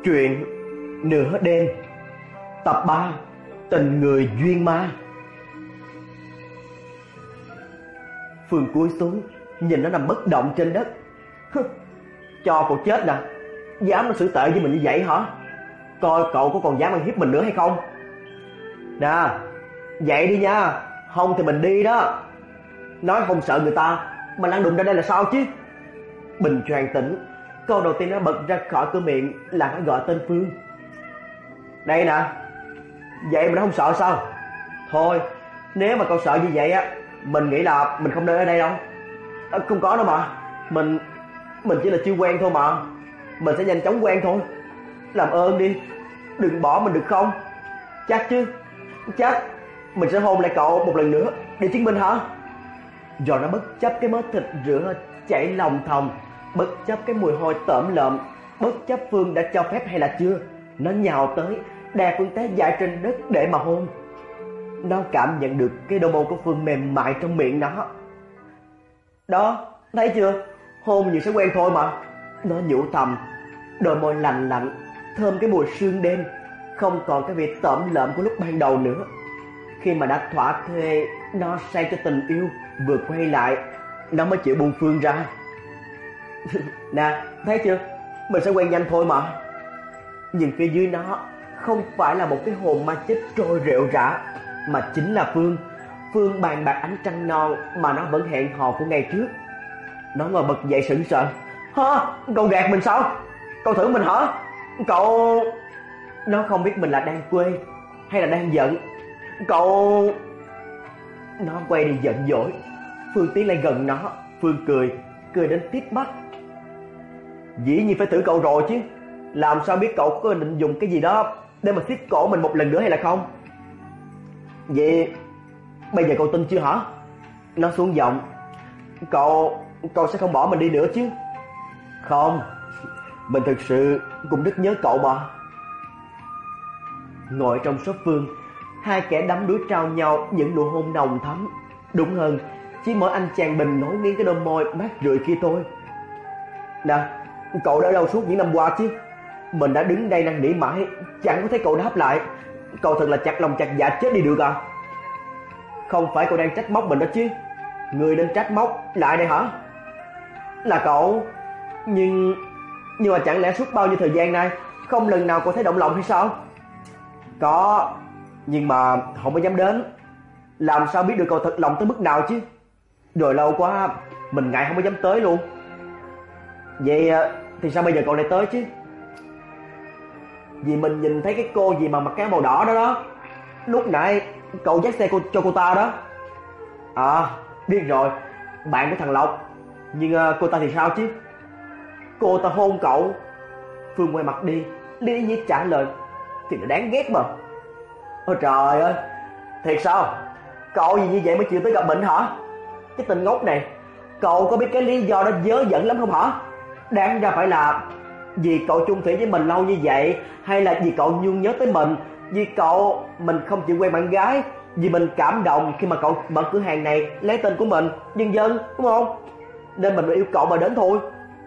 Truyện Nửa Đêm Tập 3 Tình Người Duyên Ma. Phương cúi xuống nhìn nó nằm bất động trên đất. Cho cậu chết nè, dám nó xử tệ với mình như vậy hả? Coi cậu có còn dám ăn hiếp mình nữa hay không? Nè, dậy đi nha, không thì mình đi đó. Nói không sợ người ta mà lăn đụng ra đây là sao chứ? Bình choàng tỉnh, câu đầu tiên nó bật ra khỏi cửa miệng là nó gọi tên Phương. Đây nè, vậy mà nó không sợ sao? Thôi, nếu mà cậu sợ như vậy á, mình nghĩ là mình không nên ở đây đâu. Không có đâu mà, mình chỉ là chưa quen thôi mà. Mình sẽ nhanh chóng quen thôi. Làm ơn đi, đừng bỏ mình được không? Chắc chứ? Chắc. Mình sẽ hôn lại cậu một lần nữa để chứng minh hả? Rồi nó bất chấp cái mớ thịt rửa chảy lòng thòng, bất chấp cái mùi hôi tởm lợm, bất chấp Phương đã cho phép hay là chưa, nó nhào tới đè Phương té dại trên đất để mà hôn. Nó cảm nhận được cái đôi môi của Phương mềm mại trong miệng nó. Đó, thấy chưa? Hôn nhiều sẽ quen thôi mà. Nó nhủ thầm, đôi môi lành lạnh, thơm cái mùi sương đêm, không còn cái vị tởm lợm của lúc ban đầu nữa. Khi mà đã thỏa thuê, nó say cho tình yêu vừa quay lại, nó mới chịu buông Phương ra. Nè, thấy chưa? Mình sẽ quen nhanh thôi mà. Nhưng phía dưới nó không phải là một cái hồn ma chết trôi rệu rã, mà chính là Phương. Phương bàn bạc ánh trăng non mà nó vẫn hẹn hò của ngày trước. Nó ngồi bật dậy sững sờ. Hả? Cậu gạt mình sao? Cậu thử mình hả? Cậu... Nó không biết mình là đang quê hay là đang giận. Cậu... Nó quay đi giận dỗi. Phương tiến lại gần nó. Phương cười đến tít mắt. Dĩ nhiên phải thử cậu rồi chứ. Làm sao biết cậu có định dùng cái gì đó để mà siết cổ mình một lần nữa hay là không? Vậy bây giờ cậu tin chưa hả? Nó xuống giọng. Cậu sẽ không bỏ mình đi nữa chứ? Không, mình thực sự cũng rất nhớ cậu mà. Ngồi trong số Phương, hai kẻ đắm đuối trao nhau những nụ hôn nồng thắm. Đúng hơn, chỉ mỗi anh chàng Bình nối miếng cái đôi môi mát rượi kia thôi. Nè, cậu đã đâu suốt những năm qua chứ? Mình đã đứng đây năn nỉ mãi, chẳng có thấy cậu đáp lại. Cậu thật là chặt lòng chặt dạ chết đi được à? Không phải cậu đang trách móc mình đó chứ? Người nên trách móc lại đây hả? Là cậu. Nhưng mà chẳng lẽ suốt bao nhiêu thời gian nay không lần nào cậu thấy động lòng hay sao? Có, nhưng mà không có dám đến. Làm sao biết được cậu thật lòng tới mức nào chứ? Rồi lâu quá mình ngại không có dám tới luôn. Vậy thì sao bây giờ cậu lại tới chứ? Vì mình nhìn thấy cái cô gì mà mặc cái màu đỏ đó đó. Lúc nãy cậu dắt xe cho cô ta đó. À, biết rồi, bạn của thằng Lộc. Nhưng cô ta thì sao chứ? Cô ta hôn cậu. Phương quay mặt đi, lý nhí trả lời. Thì nó đáng ghét mà. Ôi trời ơi, thiệt sao? Cậu gì như vậy mới chịu tới gặp mình hả? Cái tên ngốc này, cậu có biết cái lý do đó dớ dẫn lắm không hả? Đáng ra phải là vì cậu chung thủy với mình lâu như vậy, hay là vì cậu nhung nhớ tới mình, vì mình không chịu quen bạn gái, vì mình cảm động khi mà cậu mở cửa hàng này lấy tên của mình, nhân dân, đúng không? Nên mình yêu cậu mà đến thôi.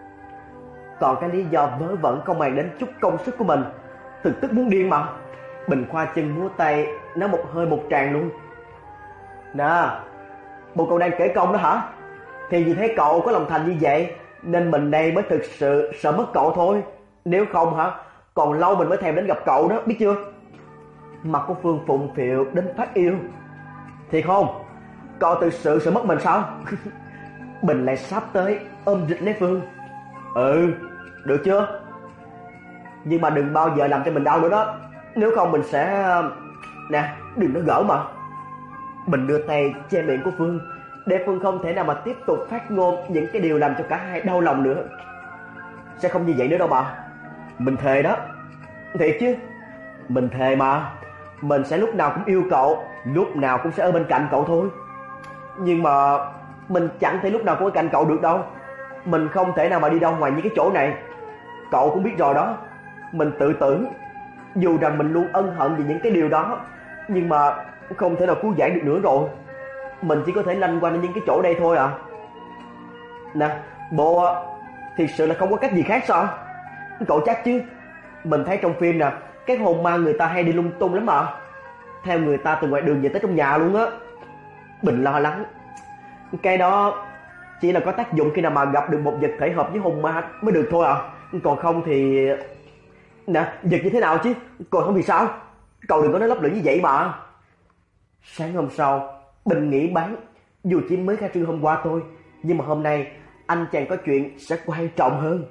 Còn cái lý do vớ vẩn không màng đến chút công sức của mình, thực tức muốn điên mà. Bình khoa chân múa tay, nói một hơi một tràng luôn. Nè, bộ cậu đang kể công đó hả? Thì vì thấy cậu có lòng thành như vậy nên mình đây mới thực sự sợ mất cậu thôi. Nếu không hả, còn lâu mình mới thèm đến gặp cậu đó, biết chưa? Mặt của Phương phụng phịu đến phát yêu. Thiệt không? Cậu thực sự sợ mất mình sao? Bình lại sắp tới ôm rịch lấy Phương. Ừ, được chưa? Nhưng mà đừng bao giờ làm cho mình đau nữa đó. Nếu không mình sẽ... Nè, đừng có gỡ mà. Bình đưa tay che miệng của Phương để Phương không thể nào mà tiếp tục phát ngôn những cái điều làm cho cả hai đau lòng nữa. Sẽ không như vậy nữa đâu mà. Mình thề đó. Thiệt chứ? Mình thề mà. Mình sẽ lúc nào cũng yêu cậu, lúc nào cũng sẽ ở bên cạnh cậu thôi. Nhưng mà mình chẳng thể lúc nào cũng ở cạnh cậu được đâu. Mình không thể nào mà đi đâu ngoài những cái chỗ này. Cậu cũng biết rồi đó. Mình tự tử. Dù rằng mình luôn ân hận vì những cái điều đó, nhưng mà không thể nào cứu vãn được nữa rồi. Mình chỉ có thể lanh quanh ở những cái chỗ đây thôi à. Nè, bộ thiệt sự là không có cách gì khác sao? Cậu chắc chứ? Mình thấy trong phim nè, cái hồn ma người ta hay đi lung tung lắm mà. Theo người ta từ ngoài đường về tới trong nhà luôn á. Bình lo lắng. Cái đó chỉ là có tác dụng khi nào mà gặp được một vật thể hợp với hồn ma mới được thôi à. Còn không thì... Nè, vật như thế nào chứ? Còn không thì sao? Cậu đừng có nói lấp lửng như vậy mà. Sáng hôm sau, Bình nghỉ bán. Dù chỉ mới khai trương hôm qua thôi, nhưng mà hôm nay anh chàng có chuyện sẽ quan trọng hơn.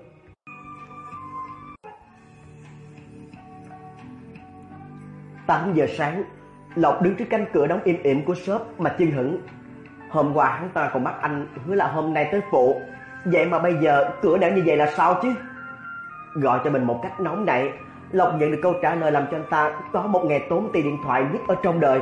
8 giờ sáng, Lộc đứng trước cánh cửa đóng im ỉm của shop mà chưng hửng. Hôm qua hắn ta còn bắt anh hứa là hôm nay tới phụ, vậy mà bây giờ cửa đã như vậy là sao chứ? Gọi cho mình một cách nóng nảy, Lộc nhận được câu trả lời làm cho anh ta có một ngày tốn tiền điện thoại nhất ở trong đời.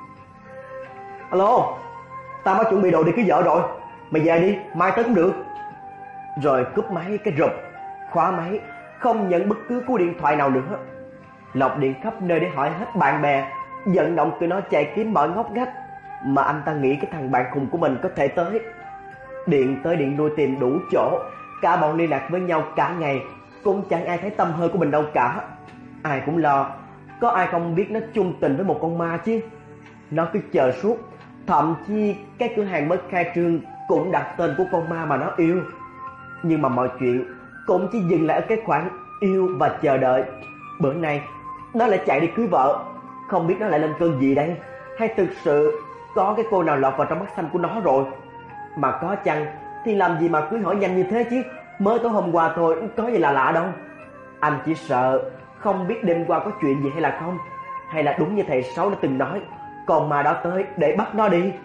Alo, tao mới chuẩn bị đồ đi cưới vợ rồi, mày về đi, mai tới cũng được. Rồi cúp máy cái rụp, khóa máy, không nhận bất cứ cú điện thoại nào nữa. Lộc điện khắp nơi để hỏi hết bạn bè, vận động tụi nó chạy kiếm mọi ngóc ngách mà anh ta nghĩ cái thằng bạn cùng của mình có thể tới. Điện tới điện lui tìm đủ chỗ, cả bọn liên lạc với nhau cả ngày, cũng chẳng ai thấy tăm hơi của mình đâu cả. Ai cũng lo, có ai không biết nó chung tình với một con ma chứ. Nó cứ chờ suốt, thậm chí cái cửa hàng mới khai trương cũng đặt tên của con ma mà nó yêu. Nhưng mà mọi chuyện cũng chỉ dừng lại ở cái khoảng yêu và chờ đợi. Bữa nay nó lại chạy đi cưới vợ, không biết nó lại lên cơn gì đây, hay thực sự có cái cô nào lọt vào trong mắt xanh của nó rồi. Mà có chăng thì làm gì mà cưới hỏi nhanh như thế chứ, mới tối hôm qua thôi, có gì là lạ đâu. Anh chỉ sợ không biết đêm qua có chuyện gì hay là không, hay là đúng như thầy Sáu đã từng nói, con ma đó tới để bắt nó đi.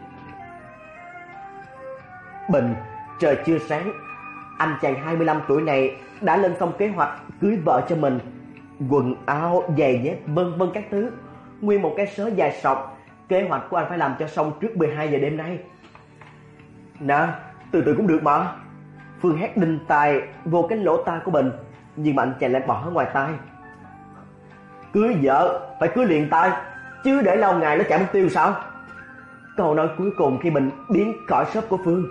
Bình, trời chưa sáng, anh chàng 25 tuổi này đã lên xong kế hoạch cưới vợ cho mình. Quần áo, giày dép, vân vân các thứ, nguyên một cái sớ dài sọc. Kế hoạch của anh phải làm cho xong trước 12 giờ đêm nay. Nè, từ từ cũng được mà. Phương hét đinh tai vô cái lỗ tai của Bình, nhưng mà anh chàng lại bỏ ở ngoài tai. Cưới vợ phải cưới liền tay, chứ để lâu ngày nó chạy mất tiêu sao? Câu nói cuối cùng khi Bình biến khỏi shop của Phương.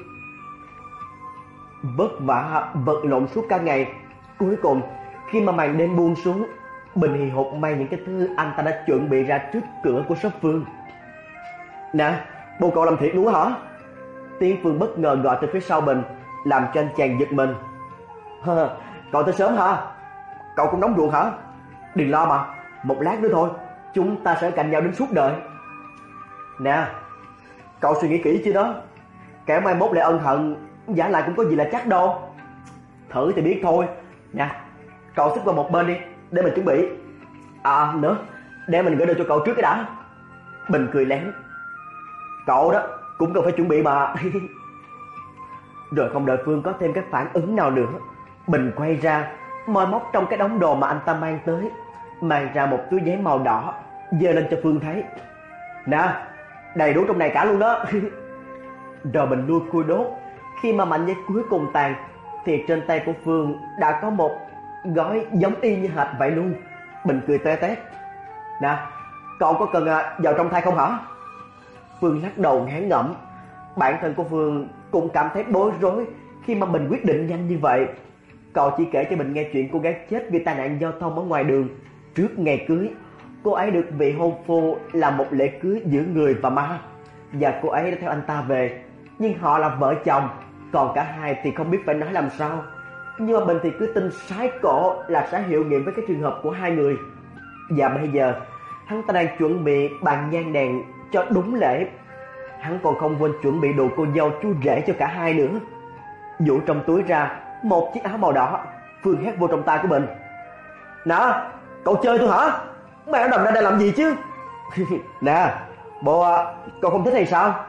Vất vả vật lộn suốt cả ngày, cuối cùng khi mà màn đêm buông xuống, Bình hì hục mang những cái thứ anh ta đã chuẩn bị ra trước cửa của shop Phương. Nè, bộ cậu làm thiệt luôn hả? Tiếng Phương bất ngờ gọi từ phía sau Bình, làm cho anh chàng giật mình. Cậu tới sớm hả? Cậu cũng nóng ruột hả? Đừng lo mà, một lát nữa thôi, chúng ta sẽ ở cạnh nhau đến suốt đời. Nè, cậu suy nghĩ kỹ chưa đó? Kẻo mai mốt lại ân hận, giả lại cũng có gì là chắc đâu. Thử thì biết thôi. Nè, cậu xích qua một bên đi, để mình chuẩn bị. À nữa, để mình gửi đồ cho cậu trước cái đã. Bình cười lén. Cậu đó cũng cần phải chuẩn bị mà. Rồi không đợi Phương có thêm cái phản ứng nào nữa, Bình quay ra, moi móc trong cái đống đồ mà anh ta mang tới, mang ra một túi giấy màu đỏ, giơ lên cho Phương thấy. Nè, đầy đủ trong này cả luôn đó. Rồi Bình lui cui đốt. Khi mà mảnh giấy cuối cùng tàn, thì trên tay của Phương đã có một gói giống y như hệt vậy luôn. Bình cười toe toét. Nè, cậu có cần vào trong thay không hả? Phương lắc đầu ngán ngẩm. Bản thân của Phương cũng cảm thấy bối rối khi mà Bình quyết định nhanh như vậy. Cậu chỉ kể cho Bình nghe chuyện cô gái chết vì tai nạn giao thông ở ngoài đường trước ngày cưới. Cô ấy được vị hôn phu làm một lễ cưới giữa người và ma, và cô ấy đã theo anh ta về. Nhưng họ là vợ chồng, còn cả hai thì không biết phải nói làm sao. Nhưng mà Bình thì cứ tin sái cổ là sẽ hiệu nghiệm với cái trường hợp của hai người. Và bây giờ hắn ta đang chuẩn bị bàn nhang đèn cho đúng lễ. Hắn còn không quên chuẩn bị đồ cô dâu chú rể cho cả hai nữa. Vũ trong túi ra một chiếc áo màu đỏ. Phương hét vô trong tay của Bình. Nè, cậu chơi tôi hả? Mày đầm ra đây làm gì chứ? Nè, bộ cậu không thích hay sao?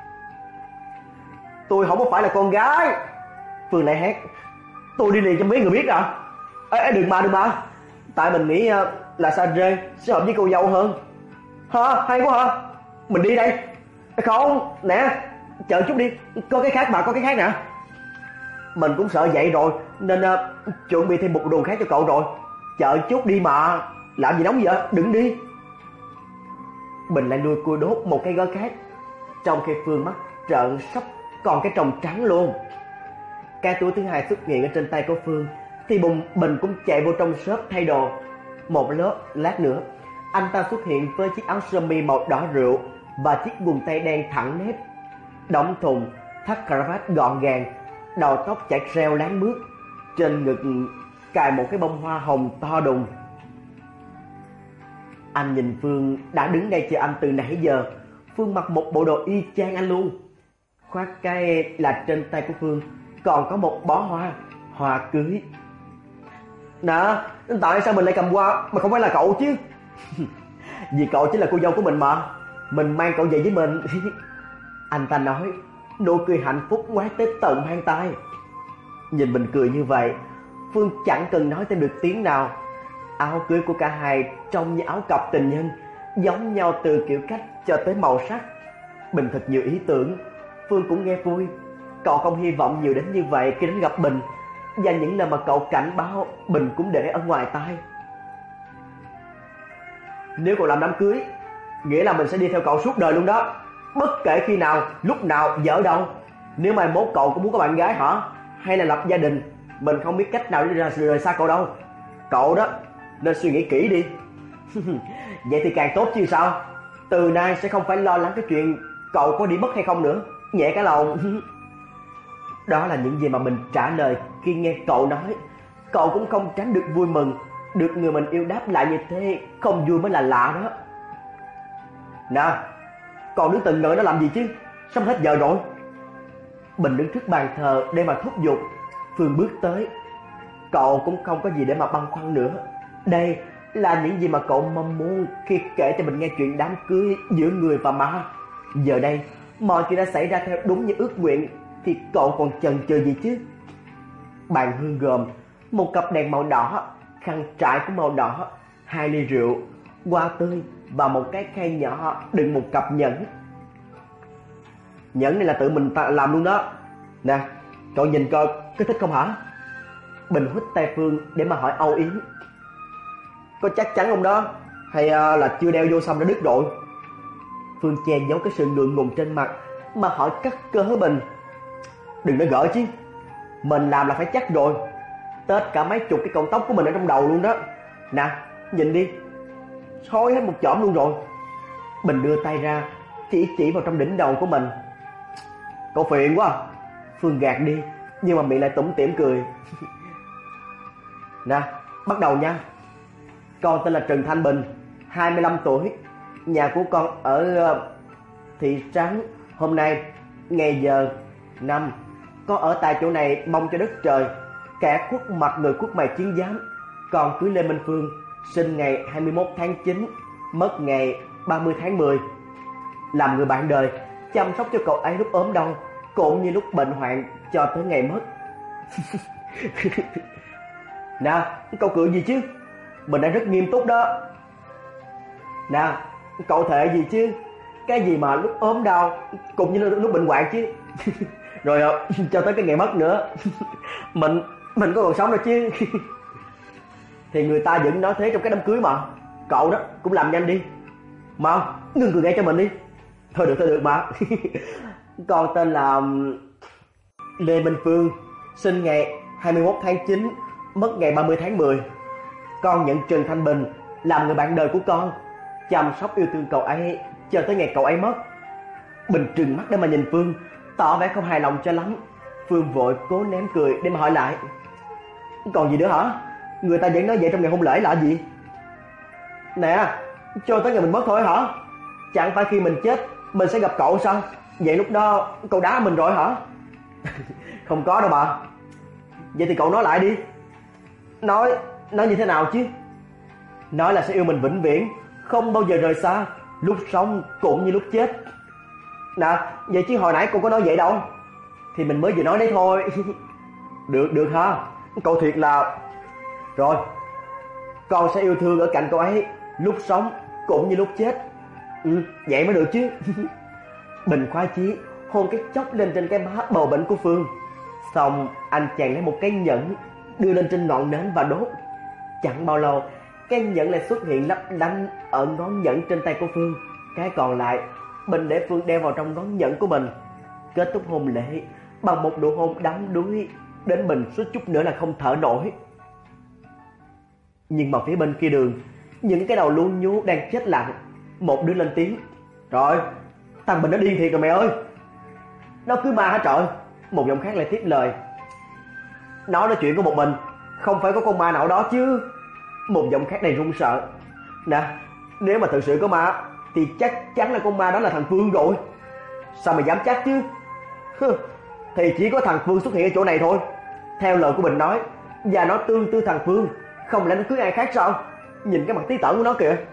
Tôi không có phải là con gái. Phương lại hét. Tôi đi liền cho mấy người biết à? Ê, đừng mà. Tại mình nghĩ là Sa Rê sẽ hợp với cô dâu hơn. Hả? Hay quá hả? Mình đi đây. Không, nè, chờ chút đi. Có cái khác mà, có cái khác nè. Mình cũng sợ vậy rồi, nên chuẩn bị thêm một đồ khác cho cậu rồi. Chờ chút đi mà. Làm gì nóng vậy? Đừng đi. Bình lại nuôi cua đốt một cái gói khác, trong khi Phương mắt trợn sắp còn cái tròng trắng luôn. Cái túi thứ hai xuất hiện ở trên tay của Phương thì Bình cũng chạy vô trong shop thay đồ. Một lát nữa, anh ta xuất hiện với chiếc áo sơ mi màu đỏ rượu và chiếc quần tây đen thẳng nếp, đóng thùng, thắt cravat gọn gàng, đầu tóc chải reo láng mướt, trên ngực cài một cái bông hoa hồng to đùng. Anh nhìn Phương đã đứng đây chờ anh từ nãy giờ. Phương mặc một bộ đồ y chang anh luôn. Khoác cái là trên tay của Phương còn có một bó hoa cưới. Nè, tại sao mình lại cầm hoa mà không phải là cậu chứ? Vì cậu chính là cô dâu của mình mà, mình mang cậu về với mình. Anh ta nói, nụ cười hạnh phúc ngoác tới tận mang tai. Nhìn mình cười như vậy, Phương chẳng cần nói thêm được tiếng nào. Áo cưới của cả hai trông như áo cặp tình nhân, giống nhau từ kiểu cách cho tới màu sắc. Bình thật nhiều ý tưởng, Phương cũng nghe vui. Cậu không hy vọng nhiều đến như vậy khi đến gặp Bình, và những lời mà cậu cảnh báo Bình cũng để ở ngoài tai. Nếu cậu làm đám cưới, nghĩa là mình sẽ đi theo cậu suốt đời luôn đó. Bất kể khi nào, lúc nào, và ở đâu. Nếu mai mốt cậu có muốn có bạn gái hả, hay là lập gia đình, mình không biết cách nào để rời xa cậu đâu. Cậu đó nên suy nghĩ kỹ đi. Vậy thì càng tốt chứ sao. Từ nay sẽ không phải lo lắng cái chuyện cậu có đi mất hay không nữa. Nhẹ cả lòng. Đó là những gì mà mình trả lời khi nghe cậu nói. Cậu cũng không tránh được vui mừng. Được người mình yêu đáp lại như thế, không vui mới là lạ đó. Nè, còn đứng từng ngợi nó làm gì chứ, sắp hết giờ rồi. Bình đứng trước bàn thờ để mà thúc giục. Phương bước tới. Cậu cũng không có gì để mà băn khoăn nữa. Đây là những gì mà cậu mong muốn khi kể cho mình nghe chuyện đám cưới giữa người và ma. Giờ đây, mọi chuyện đã xảy ra theo đúng như ước nguyện, thì cậu còn chần chừ gì chứ? Bàn hương gồm một cặp đèn màu đỏ, khăn trải cũng màu đỏ, 2 ly rượu, hoa tươi và một cái khay nhỏ đựng một cặp nhẫn. Nhẫn này là tự mình làm luôn đó. Nè, cậu nhìn coi, có thích không hả? Bình hít tay Phương để mà hỏi âu yếm. Có chắc chắn không đó? Hay là chưa đeo vô xong đã đứt rồi? Phương che giấu cái sự ngượng ngùng trên mặt mà hỏi cắt cớ Bình. Đừng nói gỡ chứ, mình làm là phải chắc rồi. Tết cả mấy chục cái cọng tóc của mình ở trong đầu luôn đó. Nè, nhìn đi, xói hết một chỏm luôn rồi. Bình đưa tay ra, chỉ vào trong đỉnh đầu của mình. Cậu phiền quá. Phương gạt đi, nhưng mà miệng lại tủm tỉm cười. Nè, bắt đầu nha. Con tên là Trần Thanh Bình, 25 tuổi. Nhà của con ở thị trấn. Hôm nay, ngày giờ, năm, con ở tại chỗ này mong cho đất trời. Kẻ khuất mặt người khuất mày chiến giám. Con cưới Lê Minh Phương, sinh ngày 21 tháng 9, mất ngày 30 tháng 10. Làm người bạn đời, chăm sóc cho cậu ấy lúc ốm đau, cũng như lúc bệnh hoạn cho tới ngày mất. Nè, cậu cười gì chứ? Mình đang rất nghiêm túc đó. Nè, cậu thề gì chứ? Cái gì mà lúc ốm đau cũng như lúc bệnh hoạn chứ? Rồi cho tới cái ngày mất nữa. Mình có còn sống đâu chứ. Thì người ta vẫn nói thế trong cái đám cưới mà. Cậu đó cũng làm nhanh đi. Mà ngừng cười ngay cho mình đi. Thôi được mà. Con tên là Lê Minh Phương, sinh ngày 21 tháng 9, mất ngày 30 tháng 10. Con nhận Trần Thanh Bình làm người bạn đời của con, chăm sóc yêu thương cậu ấy cho tới ngày cậu ấy mất. Bình trừng mắt để mà nhìn Phương, tỏ vẻ không hài lòng cho lắm. Phương vội cố nén cười để mà hỏi lại. Còn gì nữa hả? Người ta vẫn nói vậy trong ngày hôn lễ là gì? Nè, cho tới ngày mình mất thôi hả? Chẳng phải khi mình chết mình sẽ gặp cậu sao? Vậy lúc đó cậu đá mình rồi hả? Không có đâu bà. Vậy thì cậu nói lại đi. Nói như thế nào chứ? Nói là sẽ yêu mình vĩnh viễn, không bao giờ rời xa, lúc sống cũng như lúc chết. Nè, vậy chứ hồi nãy cô có nói vậy đâu. Thì mình mới vừa nói đấy thôi. Được ha. Cậu thiệt là... Rồi, con sẽ yêu thương ở cạnh cậu ấy, lúc sống cũng như lúc chết. Vậy mới được chứ. Bình khoái chí hôn cái chốc lên trên cái má bầu bĩnh của Phương. Xong anh chàng lấy một cái nhẫn đưa lên trên ngọn nến và đốt. Chẳng bao lâu, cái nhẫn lại xuất hiện lấp lánh ở ngón nhẫn trên tay của Phương. Cái còn lại Bình để Phương đeo vào trong ngón nhẫn của mình. Kết thúc hôn lễ bằng một nụ hôn đắm đuối đến Bình suýt chút nữa là không thở nổi. Nhưng mà phía bên kia đường, những cái đầu lu nhú đang chết lặng. Một đứa lên tiếng: "Trời, thằng Bình nó điên thiệt rồi mẹ ơi." "Nó cứ ma hả trời?" Một giọng khác lại tiếp lời: "Nó nói chuyện của một mình, không phải có con ma nào đó chứ." Một giọng khác đầy run sợ: "Nè, nếu mà thực sự có ma thì chắc chắn là con ma đó là thằng Phương rồi." "Sao mày dám chắc chứ?" "Thì chỉ có thằng Phương xuất hiện ở chỗ này thôi. Theo lời của Bình nói, và nó tương tư thằng Phương, không lẽ nó cưới ai khác sao? Nhìn cái mặt tí tởn của nó kìa."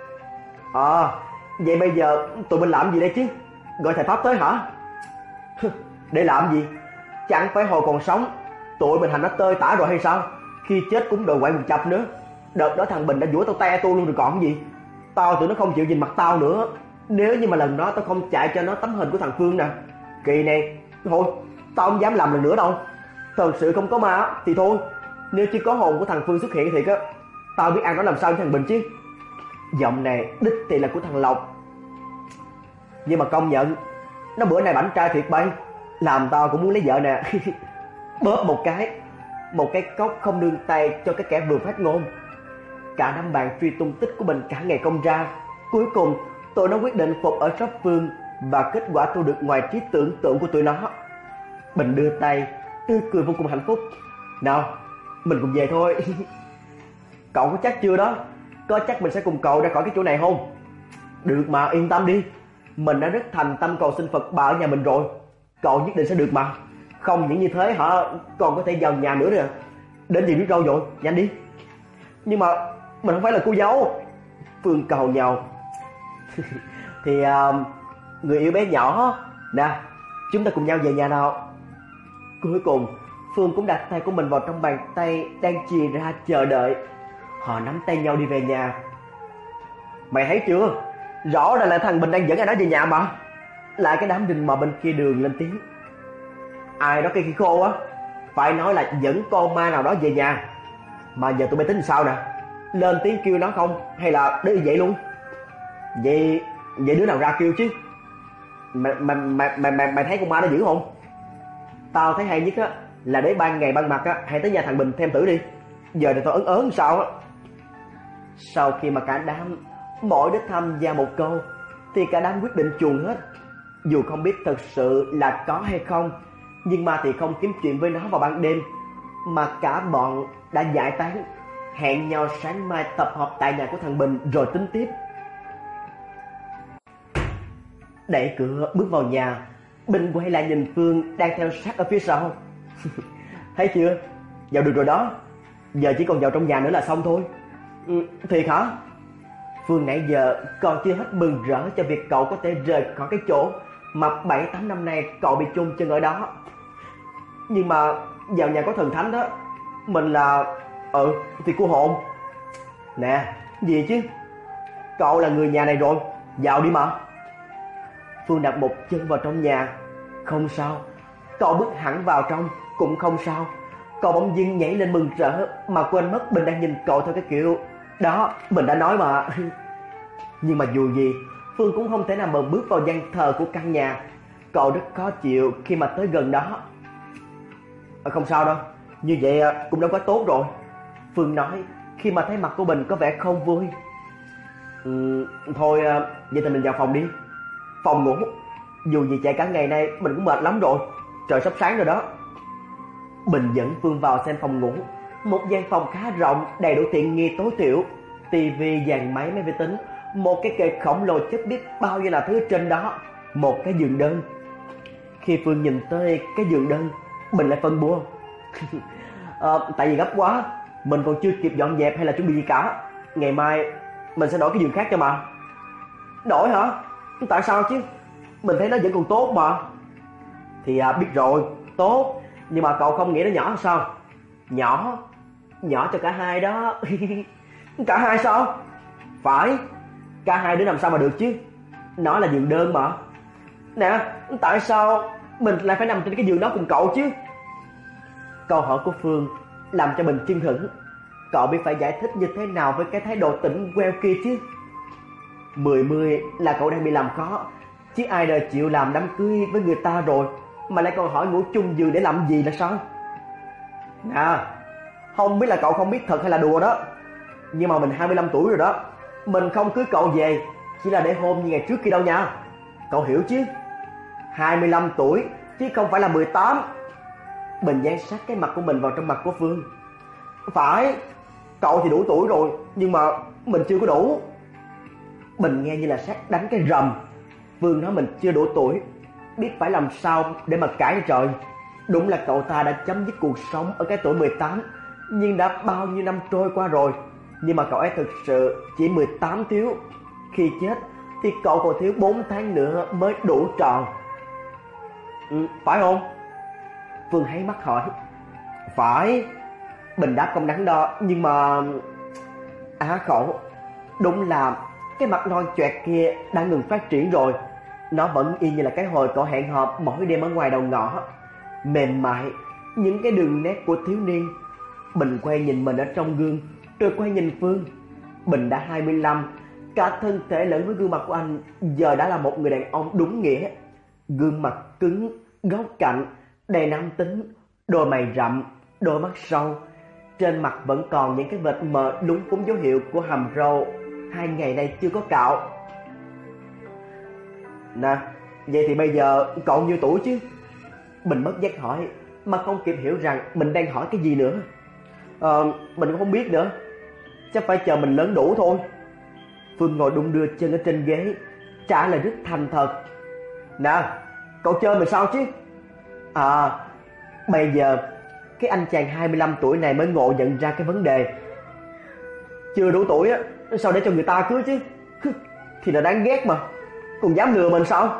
Vậy bây giờ tụi mình làm gì đây chứ? Gọi thầy Pháp tới hả?" "Để làm gì? Chẳng phải hồi còn sống tụi mình hành nó tơi tả rồi hay sao? Khi chết cũng đòi quậy một chập nữa. Đợt đó thằng Bình đã giũa tao te tu luôn rồi còn gì. Tao tụi nó không chịu nhìn mặt tao nữa. Nếu như mà lần đó tao không chạy cho nó tấm hình của thằng Phương nè, kỳ này thôi tao không dám làm lần nữa đâu. Thật sự không có ma thì thôi, nếu chỉ có hồn của thằng Phương xuất hiện thì tao biết ăn nó làm sao với thằng Bình chứ." Giọng này đích thì là của thằng Lộc, nhưng mà công nhận nó bữa nay bảnh trai thiệt bay, làm tao cũng muốn lấy vợ nè. Bóp một cái cốc không nương tay cho cái kẻ vừa phát ngôn. Cả đám bạn truy tung tích của Bình cả ngày công ra. Cuối cùng tụi nó quyết định phục ở shop Phương, và kết quả thu được ngoài trí tưởng tượng của tụi nó. Bình đưa tay tươi cười vô cùng hạnh phúc: "Nào, mình cùng về thôi." "Cậu có chắc chưa đó? Có chắc mình sẽ cùng cậu ra khỏi cái chỗ này không?" "Được mà, yên tâm đi. Mình đã rất thành tâm cầu xin Phật bà ở nhà mình rồi. Cậu nhất định sẽ được mà. Không những như thế hả, còn có thể vào nhà nữa nè. Đến gì biết đâu rồi, nhanh đi." "Nhưng mà mình không phải là cô dâu." Phương cầu nhau. "Thì người yêu bé nhỏ. Nè, chúng ta cùng nhau về nhà nào." Cuối cùng Phương cũng đặt tay của mình vào trong bàn tay đang chìa ra chờ đợi. Họ nắm tay nhau đi về nhà. "Mày thấy chưa? Rõ ràng là thằng Bình đang dẫn ai đó về nhà mà." Lại cái đám rình mò bên kia đường lên tiếng: "Ai đó cây khỉ khô á, phải nói là dẫn con ma nào đó về nhà. Mà giờ tụi bay tính sao nè? Lên tiếng kêu nó không, hay là để vậy luôn?" Vậy đứa nào ra kêu chứ?" Mày thấy con ma nó dữ không?" "Tao thấy hay nhất á là để ban ngày ban mặt á, hãy tới nhà thằng Bình thêm thử đi. Giờ này tao ớn ớn sao á." Sau khi mà cả đám mỗi đứa tham gia một câu, thì cả đám quyết định chuồn hết. Dù không biết thật sự là có hay không, nhưng mà thì không kiếm chuyện với nó vào ban đêm, mà cả bọn đã giải tán, hẹn nhau sáng mai tập hợp tại nhà của thằng Bình rồi tính tiếp. Đẩy cửa bước vào nhà, Bình quay lại nhìn Phương đang theo sát ở phía sau. "Thấy chưa? Vào được rồi đó. Giờ chỉ còn vào trong nhà nữa là xong thôi." Thiệt hả?" Phương nãy giờ còn chưa hết mừng rỡ cho việc cậu có thể rời khỏi cái chỗ mà 7-8 năm nay cậu bị chôn chân ở đó. "Nhưng mà vào nhà có thần thánh đó. Mình là... thì cô hồn." "Nè, gì chứ? Cậu là người nhà này rồi, vào đi mà." Phương đặt một chân vào trong nhà. Không sao. Cậu bước hẳn vào trong cũng không sao. Cậu bỗng dưng nhảy lên mừng rỡ, mà quên mất Bình đang nhìn cậu theo cái kiểu đó mình đã nói mà. Nhưng mà dù gì, Phương cũng không thể nào mà bước vào gian thờ của căn nhà. Cậu rất khó chịu khi mà tới gần đó. Không sao đâu, như vậy cũng đã quá tốt rồi," Phương nói khi mà thấy mặt của Bình có vẻ không vui. Thôi vậy thì mình vào phòng đi. Phòng ngủ. Dù gì chạy cả ngày nay mình cũng mệt lắm rồi. Trời sắp sáng rồi đó. Bình dẫn Phương vào xem phòng ngủ. Một gian phòng khá rộng, đầy đủ tiện nghi tối thiểu: tivi, dàn máy, máy vi tính, một cái kệ khổng lồ chất biết bao nhiêu là thứ trên đó, một cái giường đơn. Khi Phương nhìn tới cái giường đơn, Bình lại phân bua: "Tại vì gấp quá, mình còn chưa kịp dọn dẹp hay là chuẩn bị gì cả. Ngày mai mình sẽ đổi cái giường khác cho mà." "Đổi hả? Tại sao chứ? Mình thấy nó vẫn còn tốt mà." "Thì biết rồi, tốt, nhưng mà cậu không nghĩ nó nhỏ sao?" "Nhỏ? Nhỏ cho cả hai đó." "Cả hai sao?" "Phải, cả hai đứa làm sao mà được chứ. Nó là giường đơn mà." "Nè, tại sao mình lại phải nằm trên cái giường đó cùng cậu chứ?" Câu hỏi của Phương làm cho Bình chưng hửng. Cậu biết phải giải thích như thế nào với cái thái độ tỉnh queo kia chứ. Mười là cậu đang bị làm khó, chứ ai đời chịu làm đám cưới với người ta rồi mà lại còn hỏi ngủ chung giường để làm gì là sao? "Nè, không biết là cậu không biết thật hay là đùa đó. Nhưng mà mình 25 tuổi rồi đó. Mình không cưới cậu về chỉ là để hôn như ngày trước kia đâu nha. Cậu hiểu chứ? 25 tuổi chứ không phải là 18. Bình dán sát cái mặt của mình vào trong mặt của Phương. Phải, cậu thì đủ tuổi rồi, nhưng mà mình chưa có đủ. Bình nghe như là sát đánh cái rầm. Phương nói mình chưa đủ tuổi, biết phải làm sao để mà cãi cho trời. Đúng là cậu ta đã chấm dứt cuộc sống ở cái tuổi 18, nhưng đã bao nhiêu năm trôi qua rồi. Nhưng mà cậu ấy thực sự chỉ 18 thiếu. Khi chết thì cậu còn thiếu 4 tháng nữa mới đủ tròn. Phải không? Phương háy mắt hỏi. Phải. Bình đáp không đắn đo, nhưng mà... Á khẩu. Đúng là cái mặt non choẹt kia đã ngừng phát triển rồi. Nó vẫn y như là cái hồi cậu hẹn hò mỗi đêm ở ngoài đầu ngõ. Mềm mại, những cái đường nét của thiếu niên. Bình quay nhìn mình ở trong gương, rồi quay nhìn Phương. Bình đã 25, cả thân thể lẫn với gương mặt của anh giờ đã là một người đàn ông đúng nghĩa. Gương mặt cứng, góc cạnh, đầy nam tính, đôi mày rậm, đôi mắt sâu. Trên mặt vẫn còn những cái vệt mờ đúng cũng dấu hiệu của hàm râu 2 ngày nay chưa có cạo. Nè, vậy thì bây giờ cậu nhiêu tuổi chứ? Bình bất giác hỏi, mà không kịp hiểu rằng mình đang hỏi cái gì nữa. Mình cũng không biết nữa. Chắc phải chờ mình lớn đủ thôi. Phương ngồi đung đưa chân ở trên ghế, trả lời rất thành thật. Nè, cậu chơi mình sao chứ? Bây giờ cái anh chàng 25 tuổi này mới ngộ nhận ra cái vấn đề. Chưa đủ tuổi á, sao để cho người ta cưới chứ? Thì là đáng ghét mà, còn dám lừa mình sao?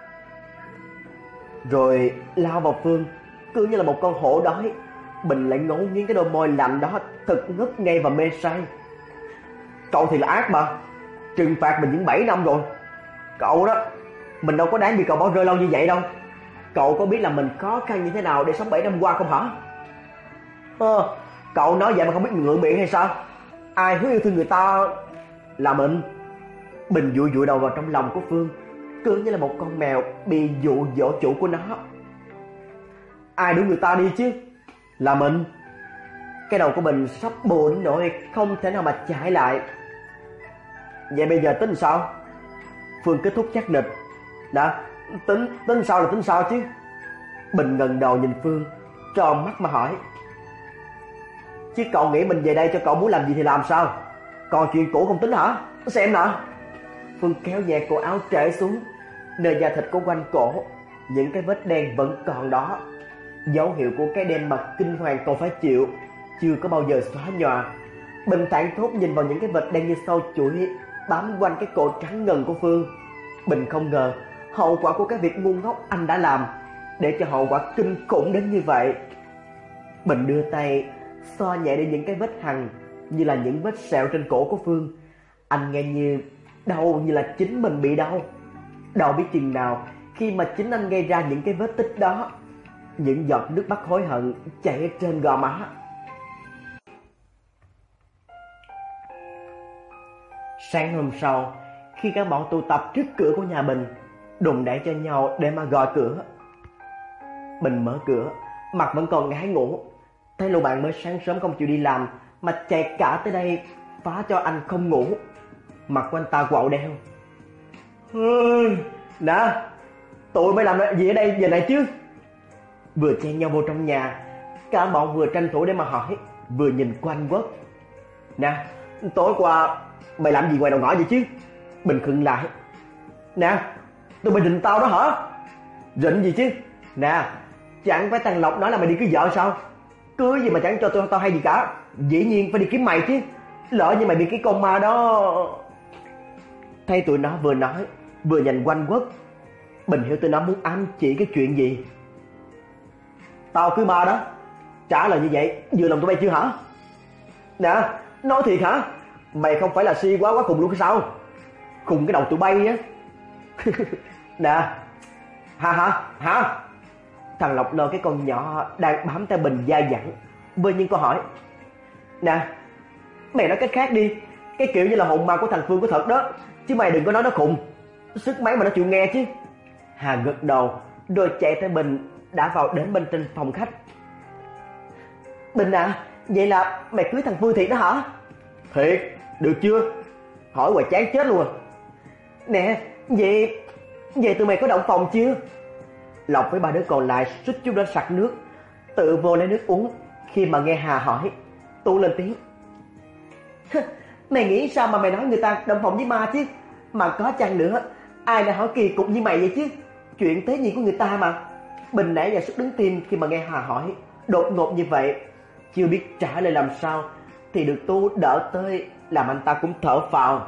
Rồi lao vào Phương, cứ như là một con hổ đói. Bình lại ngấu nghiến cái đôi môi lạnh đó, thật ngất ngây và mê say. Cậu thì là ác mà, trừng phạt mình những 7 năm rồi. Cậu đó, mình đâu có đáng bị cậu bỏ rơi lâu như vậy đâu. Cậu có biết là mình khó khăn như thế nào để sống 7 năm qua không hả? Cậu nói vậy mà không biết ngượng miệng hay sao? Ai hứa yêu thương người ta là mình. Bình dụi dụi đầu vào trong lòng của Phương, cứ như là một con mèo bị dụ dỗ chủ của nó. Ai đuổi người ta đi chứ? Là mình. Cái đầu của Bình sắp bù đến nỗi không thể nào mà chạy lại. Vậy bây giờ tính sao? Phương kết thúc chắc nịch. Đã, tính sao là tính sao chứ? Bình ngẩng đầu nhìn Phương, tròn mắt mà hỏi. Chứ cậu nghĩ mình về đây cho cậu muốn làm gì thì làm sao? Còn chuyện cũ không tính hả? Xem nào. Phương kéo nhẹ cổ áo trễ xuống, nơi da thịt của quanh cổ, những cái vết đen vẫn còn đó. Dấu hiệu của cái đen mặt kinh hoàng cậu phải chịu, chưa có bao giờ xóa nhòa. Bình thản thốt nhìn vào những cái vệt đen như sâu chuỗi bám quanh cái cổ trắng ngần của Phương. Bình không ngờ hậu quả của cái việc ngu ngốc anh đã làm để cho hậu quả kinh khủng đến như vậy. Bình đưa tay xoa nhẹ đi những cái vết hằn như là những vết sẹo trên cổ của Phương. Anh nghe như đau, như là chính mình bị đau. Đau biết chừng nào khi mà chính anh gây ra những cái vết tích đó. Những giọt nước mắt hối hận chảy trên gò má. Sáng hôm sau, khi cả bọn tụ tập trước cửa của nhà Bình, đùng đẩy cho nhau để mà gõ cửa. Bình mở cửa, mặt vẫn còn ngái ngủ. Thấy lũ bạn mới sáng sớm không chịu đi làm mà chạy cả tới đây phá cho anh không ngủ. Mặt của anh ta quạo đeo. Nè, tụi mới làm gì ở đây giờ này chứ? Vừa chen nhau vô trong nhà, cả bọn vừa tranh thủ để mà hỏi, vừa nhìn quanh quất. Nè, tối qua mày làm gì ngoài đầu ngõ vậy chứ? Bình khựng lại. Nè, tụi mày rình tao đó hả? Rình gì chứ? Nè, chẳng phải thằng Lộc nói là mày đi cưới vợ sao? Cưới gì mà chẳng cho tao hay gì cả. Dĩ nhiên phải đi kiếm mày chứ. Lỡ như mày bị cái con ma đó. Thấy tụi nó vừa nói vừa nhìn quanh quất, Bình hiểu tụi nó muốn ám chỉ cái chuyện gì. Tao cưới ma đó. Trả lời như vậy vừa lòng tụi bay chưa hả? Nè, nói thiệt hả? Mày không phải là si quá khùng luôn hay sao? Khùng cái đầu tụi bay á. Nè, hả? Thằng Lộc lơ cái con nhỏ đang bám tay Bình dai dẳng với những câu hỏi. Nè, mày nói cách khác đi. Cái kiểu như là hồn ma của thằng Phương có thật đó, chứ mày đừng có nói nó khùng. Sức mấy mà nó chịu nghe chứ. Hà gật đầu rồi chạy tới Bình đã vào đến bên trên phòng khách. Bình à, vậy là mày cưới thằng Phương thiệt đó hả? Thiệt, được chưa? Hỏi hoài chán chết luôn à. Nè, vậy tụi mày có động phòng chưa? Lộc với ba đứa còn lại suýt chút đã sặc nước, tự vô lấy nước uống. Khi mà nghe Hà hỏi, Tú lên tiếng. Mày nghĩ sao mà mày nói người ta động phòng với ma chứ? Mà có chăng nữa, ai lại hỏi kỳ cục như mày vậy chứ? Chuyện tế nhị của người ta mà. Bình nãy giờ sức đứng tim khi mà nghe Hà hỏi đột ngột như vậy, chưa biết trả lời làm sao, thì được Tú đỡ tới làm anh ta cũng thở phào.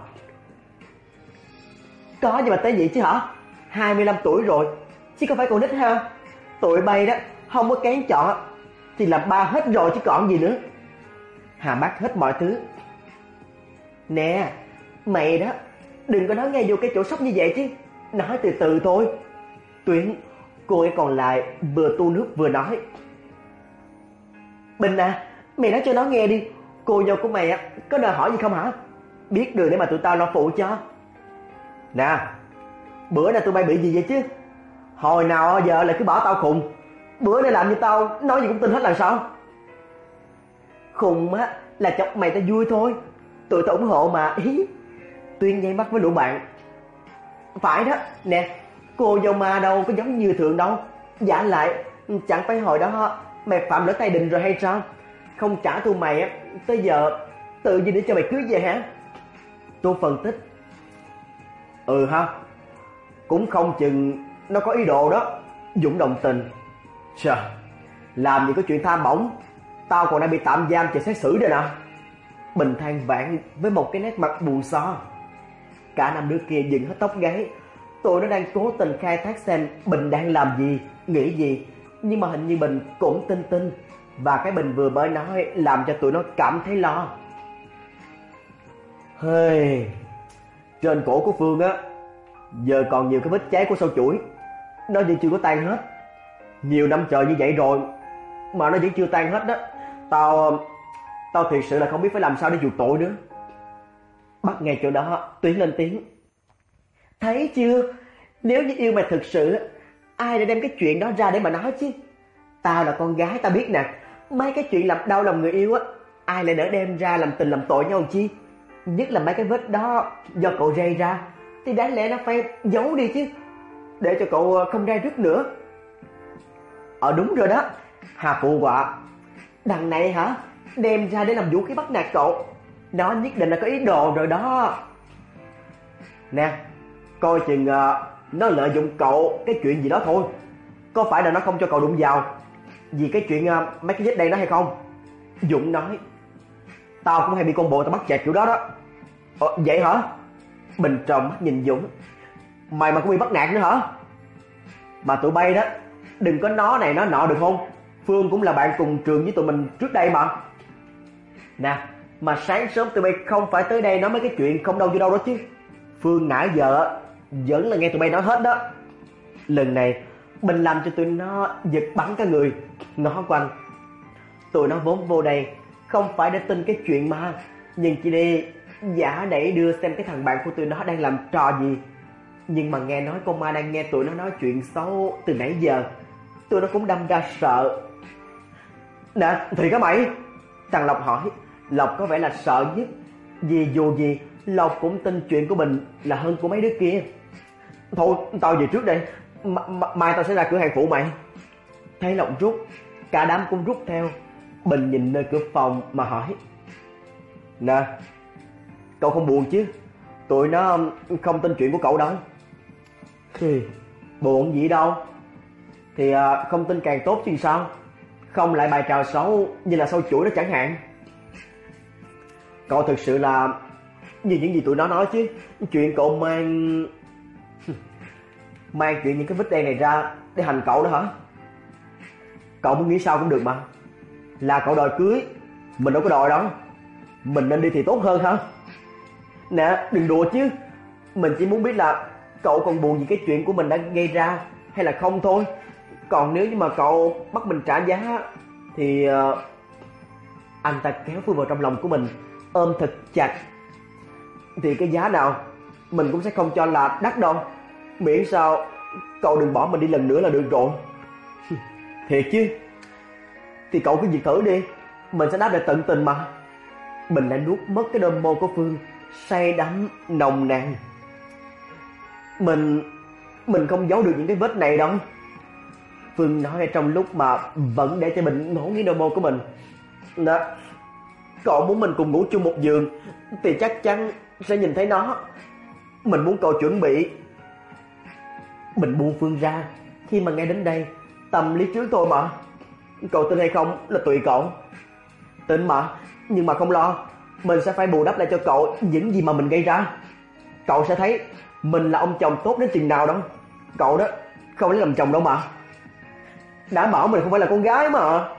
Có gì mà tế nhị chứ hả? 25 tuổi rồi, chứ không phải con nít ha. Tụi bay đó không có kén chọn thì làm ba hết rồi chứ còn gì nữa. Hà bác hết mọi thứ. Nè, mày đó đừng có nói ngay vô cái chỗ sốc như vậy chứ, nói từ từ thôi. Tuyến, cô ấy còn lại vừa tu nước vừa nói. Bình à, mày nói cho nó nghe đi, cô dâu của mày có đòi hỏi gì không hả? Biết đường để mà tụi tao lo phụ cho. Nè, bữa nay tụi bay bị gì vậy chứ? Hồi nào giờ lại cứ bảo tao khùng, bữa nay làm như tao nói gì cũng tin hết là sao? Khùng á là chọc mày tao vui thôi, tụi tao ủng hộ mà. Ý, Tuyên nháy mắt với lũ bạn. Phải đó, nè, cô dâu ma đâu có giống như thường đâu. Giả lại, chẳng phải hồi đó mày phạm lỡ tay đình rồi hay sao? Không trả tụi mày tới giờ tự nhiên để cho mày cưới về hả? Tôi phân tích. Ừ ha, cũng không chừng nó có ý đồ đó. Dũng đồng tình. Trời, làm gì có chuyện tham bổng, tao còn đang bị tạm giam chờ xét xử đây nè. Bình than vãn với một cái nét mặt buồn xó. Cả năm đứa kia dựng hết tóc gáy. Tụi nó đang cố tình khai thác xem Bình đang làm gì, nghĩ gì, nhưng mà hình như Bình cũng tin. Và cái Bình vừa mới nói làm cho tụi nó cảm thấy lo. Hey, trên cổ của Phương á giờ còn nhiều cái vết cháy của sâu chuỗi, nó vẫn chưa có tan hết. Nhiều năm trời như vậy rồi mà nó vẫn chưa tan hết đó. Tao thiệt sự là không biết phải làm sao để chuộc tội nữa. Bắt ngay chỗ đó, Tuyến lên tiếng. Thấy chưa, nếu như yêu mày thực sự, ai đã đem cái chuyện đó ra để mà nói chứ? Tao là con gái, tao biết nè, mấy cái chuyện làm đau lòng người yêu á, ai lại nỡ đem ra làm tình làm tội nhau chi? Nhất là mấy cái vết đó do cậu rây ra, thì đáng lẽ nó phải giấu đi chứ, để cho cậu không ra rứt nữa. Đúng rồi đó, Hà phụ họa. Đằng này hả, đem ra để làm vũ khí bắt nạt cậu, nó nhất định là có ý đồ rồi đó. Nè, coi chừng nó lợi dụng cậu cái chuyện gì đó thôi. Có phải là nó không cho cậu đụng vào vì cái chuyện mấy cái vết đây đó hay không? Dũng nói. Tao cũng hay bị con bộ tao bắt chẹt kiểu đó đó. Vậy hả? Bình tròn mắt nhìn Dũng. Mày mà cũng bị bắt nạt nữa hả? Mà tụi bay đó đừng có nó này nó nọ được không? Phương cũng là bạn cùng trường với tụi mình trước đây mà. Nè, mà sáng sớm tụi bay không phải tới đây nói mấy cái chuyện không đâu vô đâu đó chứ. Phương nãy giờ vẫn là nghe tụi bay nói hết đó. Lần này Bình làm cho tụi nó giật bắn cả người, ngó quanh. Tụi nó vốn vô đây không phải để tin cái chuyện ma, nhưng chỉ để giả đẩy đưa xem cái thằng bạn của tụi nó đang làm trò gì. Nhưng mà nghe nói con ma đang nghe tụi nó nói chuyện xấu từ nãy giờ, tụi nó cũng đâm ra sợ. Nè, thì các mày? Thằng Lộc hỏi. Lộc có vẻ là sợ nhất, vì dù gì Lộc cũng tin chuyện của Bình là hơn của mấy đứa kia. Thôi, tao về trước đây, mai tao sẽ ra cửa hàng phụ mày. Thấy Lộc rút, cả đám cũng rút theo. Bình nhìn nơi cửa phòng mà hỏi. Nè, cậu không buồn chứ? Tụi nó không tin chuyện của cậu đâu. Thì buồn gì đâu. Thì không tin càng tốt chứ sao? Không lại bài trò xấu như là sâu chuỗi đó chẳng hạn. Cậu thực sự là như những gì tụi nó nói chứ? Chuyện cậu mang chuyện những cái vết đen này ra để hành cậu đó hả? Cậu muốn nghĩ sao cũng được mà. Là cậu đòi cưới, mình đâu có đòi đâu. Mình nên đi thì tốt hơn hả? Nè, đừng đùa chứ. Mình chỉ muốn biết là cậu còn buồn vì cái chuyện của mình đã gây ra hay là không thôi. Còn nếu như mà cậu bắt mình trả giá thì anh ta kéo Phương vào trong lòng của mình, ôm thật chặt. Thì cái giá nào mình cũng sẽ không cho là đắt đâu, miễn sao cậu đừng bỏ mình đi lần nữa là được rồi. Thiệt chứ? Thì cậu cứ việc thử đi, mình sẽ đáp lại tận tình mà. mình đã nuốt mất cái đơm môi của Phương, say đắm nồng nàn. Mình không giấu được những cái vết này đâu. Phương nói ngay trong lúc mà vẫn để cho mình ngấu nghiến đôi môi của mình. Đó, cậu muốn mình cùng ngủ chung một giường thì chắc chắn sẽ nhìn thấy nó. Mình muốn cậu chuẩn bị. Mình buông Phương ra khi mà nghe đến đây. Tâm lý trước thôi mà. Cậu tin hay không là tùy cậu. Tin mà, nhưng mà không lo. Mình sẽ phải bù đắp lại cho cậu những gì mà mình gây ra. Cậu sẽ thấy mình là ông chồng tốt đến chừng nào đó. Cậu đó không lấy làm chồng đâu mà. Đã bảo mình không phải là con gái mà.